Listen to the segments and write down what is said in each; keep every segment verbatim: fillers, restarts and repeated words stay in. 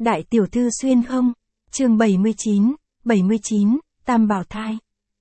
Đại tiểu thư xuyên không? Chương bảy mươi chín, bảy mươi chín, Tam Bảo Thai.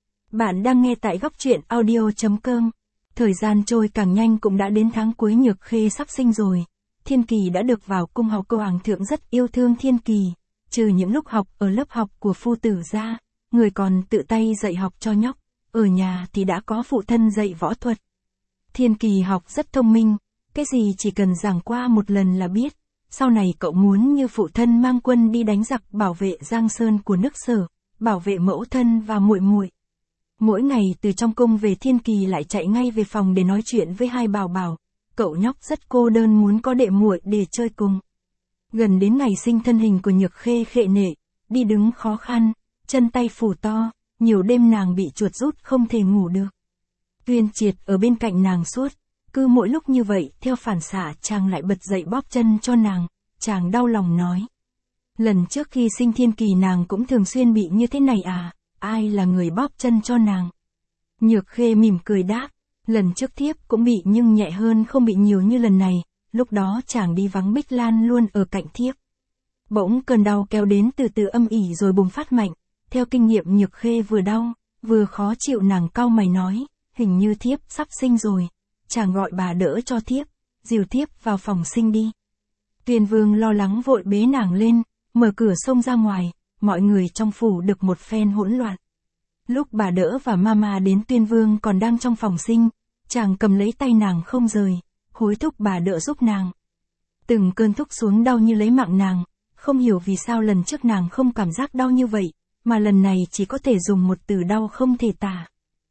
Bạn đang nghe tại góc truyện audio.com. Thời gian trôi càng nhanh cũng đã đến tháng cuối Nhược Khê sắp sinh rồi. Thiên Kỳ đã được vào cung học, cô hoàng thượng rất yêu thương Thiên Kỳ. Trừ những lúc học ở lớp học của phu tử ra, người còn tự tay dạy học cho nhóc. Ở nhà thì đã có phụ thân dạy võ thuật. Thiên Kỳ học rất thông minh, cái gì chỉ cần giảng qua một lần là biết. Sau này cậu muốn như phụ thân mang quân đi đánh giặc, bảo vệ Giang Sơn của nước Sở, bảo vệ mẫu thân và muội muội. Mỗi ngày từ trong cung về, Thiên Kỳ lại chạy ngay về phòng để nói chuyện với hai Bảo Bảo. Cậu nhóc rất cô đơn, muốn có đệ muội để chơi cùng. Gần đến ngày sinh, thân hình của Nhược Khê khệ nệ, đi đứng khó khăn, chân tay phù to, nhiều đêm nàng bị chuột rút không thể ngủ được. Tuyên Triệt ở bên cạnh nàng suốt. Cứ mỗi lúc như vậy, theo phản xạ chàng lại bật dậy bóp chân cho nàng. Chàng đau lòng nói. Lần trước khi sinh Thiên Kỳ nàng cũng thường xuyên bị như thế này à, ai là người bóp chân cho nàng? Nhược Khê mỉm cười đáp. Lần trước thiếp cũng bị nhưng nhẹ hơn, không bị nhiều như lần này. Lúc đó chàng đi vắng, Bích Lan luôn ở cạnh thiếp. Bỗng cơn đau kéo đến từ từ, âm ỉ rồi bùng phát mạnh. Theo kinh nghiệm, Nhược Khê vừa đau, vừa khó chịu, nàng cau mày nói. Hình như thiếp sắp sinh rồi. Chàng gọi bà đỡ cho thiếp, dìu thiếp vào phòng sinh đi. Tuyên Vương lo lắng vội bế nàng lên, mở cửa xông ra ngoài, mọi người trong phủ được một phen hỗn loạn. Lúc bà đỡ và mama đến, Tuyên Vương còn đang trong phòng sinh, chàng cầm lấy tay nàng không rời, hối thúc bà đỡ giúp nàng. Từng cơn thúc xuống đau như lấy mạng nàng, không hiểu vì sao lần trước nàng không cảm giác đau như vậy, mà lần này chỉ có thể dùng một từ đau không thể tả.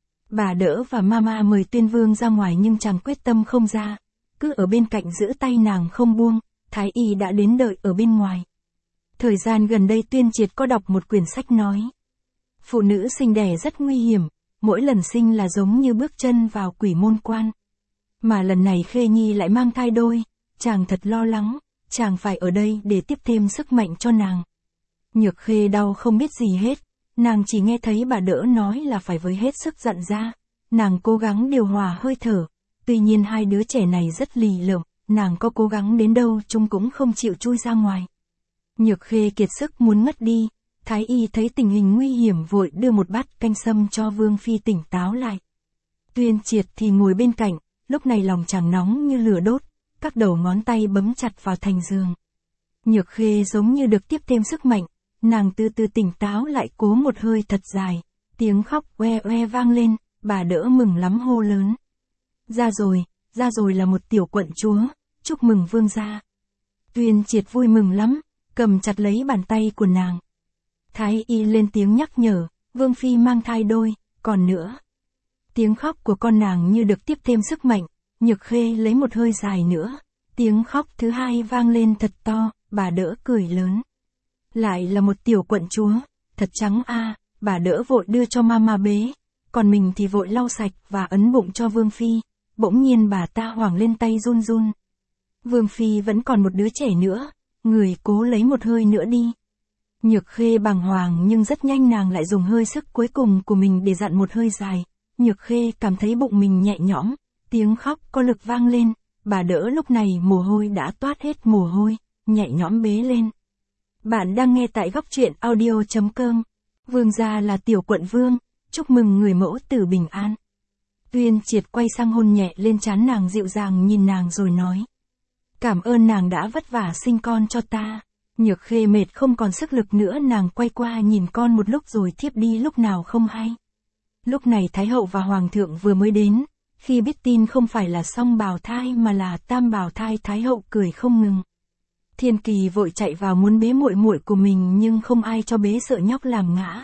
Bà đỡ và mama mời Tuyên Vương ra ngoài nhưng chàng quyết tâm không ra, cứ ở bên cạnh giữ tay nàng không buông. Thái y đã đến đợi ở bên ngoài. Thời gian gần đây Tuyên Triệt có đọc một quyển sách nói, phụ nữ sinh đẻ rất nguy hiểm, mỗi lần sinh là giống như bước chân vào quỷ môn quan. Mà lần này Khê Nhi lại mang thai đôi, chàng thật lo lắng, chàng phải ở đây để tiếp thêm sức mạnh cho nàng. Nhược Khê đau không biết gì hết. Nàng chỉ nghe thấy bà đỡ nói là phải với hết sức dặn ra. Nàng cố gắng điều hòa hơi thở. Tuy nhiên hai đứa trẻ này rất lì lợm, nàng có cố gắng đến đâu chúng cũng không chịu chui ra ngoài. Nhược Khê kiệt sức muốn ngất đi. Thái y thấy tình hình nguy hiểm vội đưa một bát canh sâm cho Vương Phi tỉnh táo lại. Tuyên Triệt thì ngồi bên cạnh, lúc này lòng chàng nóng như lửa đốt, các đầu ngón tay bấm chặt vào thành giường. Nhược Khê giống như được tiếp thêm sức mạnh. Nàng từ từ tỉnh táo lại, cố một hơi thật dài, tiếng khóc oe oe vang lên, bà đỡ mừng lắm hô lớn. Ra rồi, ra rồi là một tiểu quận chúa, chúc mừng vương gia. Tuyên Triệt vui mừng lắm, cầm chặt lấy bàn tay của nàng. Thái y lên tiếng nhắc nhở, Vương Phi mang thai đôi, còn nữa. Tiếng khóc của con nàng như được tiếp thêm sức mạnh, Nhược Khê lấy một hơi dài nữa, tiếng khóc thứ hai vang lên thật to, bà đỡ cười lớn. Lại là một tiểu quận chúa, thật trắng a, à, bà đỡ vội đưa cho mama bế, còn mình thì vội lau sạch và ấn bụng cho Vương Phi. Bỗng nhiên bà ta hoảng lên, tay run run. Vương Phi vẫn còn một đứa trẻ nữa, người cố lấy một hơi nữa đi. Nhược Khê bàng hoàng nhưng rất nhanh nàng lại dùng hơi sức cuối cùng của mình để dặn một hơi dài. Nhược Khê cảm thấy bụng mình nhẹ nhõm, tiếng khóc có lực vang lên, bà đỡ lúc này mồ hôi đã toát hết mồ hôi, nhẹ nhõm bế lên. Bạn đang nghe tại góc truyện audio.com. Vương gia là tiểu quận vương, chúc mừng người mẫu tử bình an. Tuyên Triệt quay sang hôn nhẹ lên trán nàng, dịu dàng nhìn nàng rồi nói. Cảm ơn nàng đã vất vả sinh con cho ta. Nhược Khê mệt không còn sức lực nữa, nàng quay qua nhìn con một lúc rồi thiếp đi lúc nào không hay. Lúc này Thái hậu và Hoàng thượng vừa mới đến, khi biết tin không phải là song bào thai mà là tam bào thai, Thái hậu cười không ngừng. Thiên Kỳ vội chạy vào muốn bế muội muội của mình nhưng không ai cho bế, sợ nhóc làm ngã.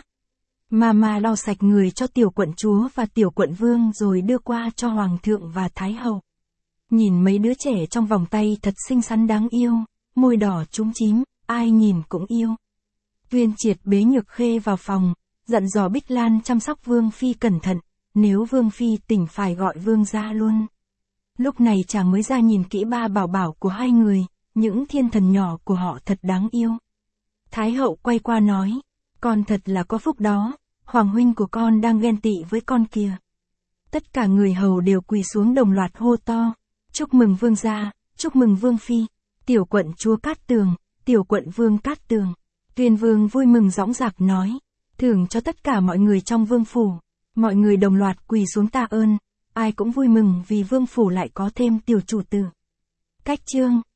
Mama lau sạch người cho tiểu quận chúa và tiểu quận vương rồi đưa qua cho Hoàng thượng và Thái hậu. Nhìn mấy đứa trẻ trong vòng tay thật xinh xắn đáng yêu, môi đỏ chúm chím, ai nhìn cũng yêu. Tuyên Triệt bế Nhược Khê vào phòng, dặn dò Bích Lan chăm sóc Vương Phi cẩn thận, nếu Vương Phi tỉnh phải gọi vương gia luôn. Lúc này chàng mới ra nhìn kỹ ba bảo bảo của hai người. Những thiên thần nhỏ của họ thật đáng yêu. Thái hậu quay qua nói, con thật là có phúc đó, hoàng huynh của con đang ghen tị với con kìa. Tất cả người hầu đều quỳ xuống đồng loạt hô to, chúc mừng vương gia, chúc mừng Vương Phi. Tiểu quận chúa Cát Tường, Tiểu quận vương Cát Tường. Tuyên vương vui mừng dõng dạc nói. Thưởng cho tất cả mọi người trong vương phủ. Mọi người đồng loạt quỳ xuống tạ ơn. Ai cũng vui mừng vì vương phủ lại có thêm tiểu chủ tử. Cách chương.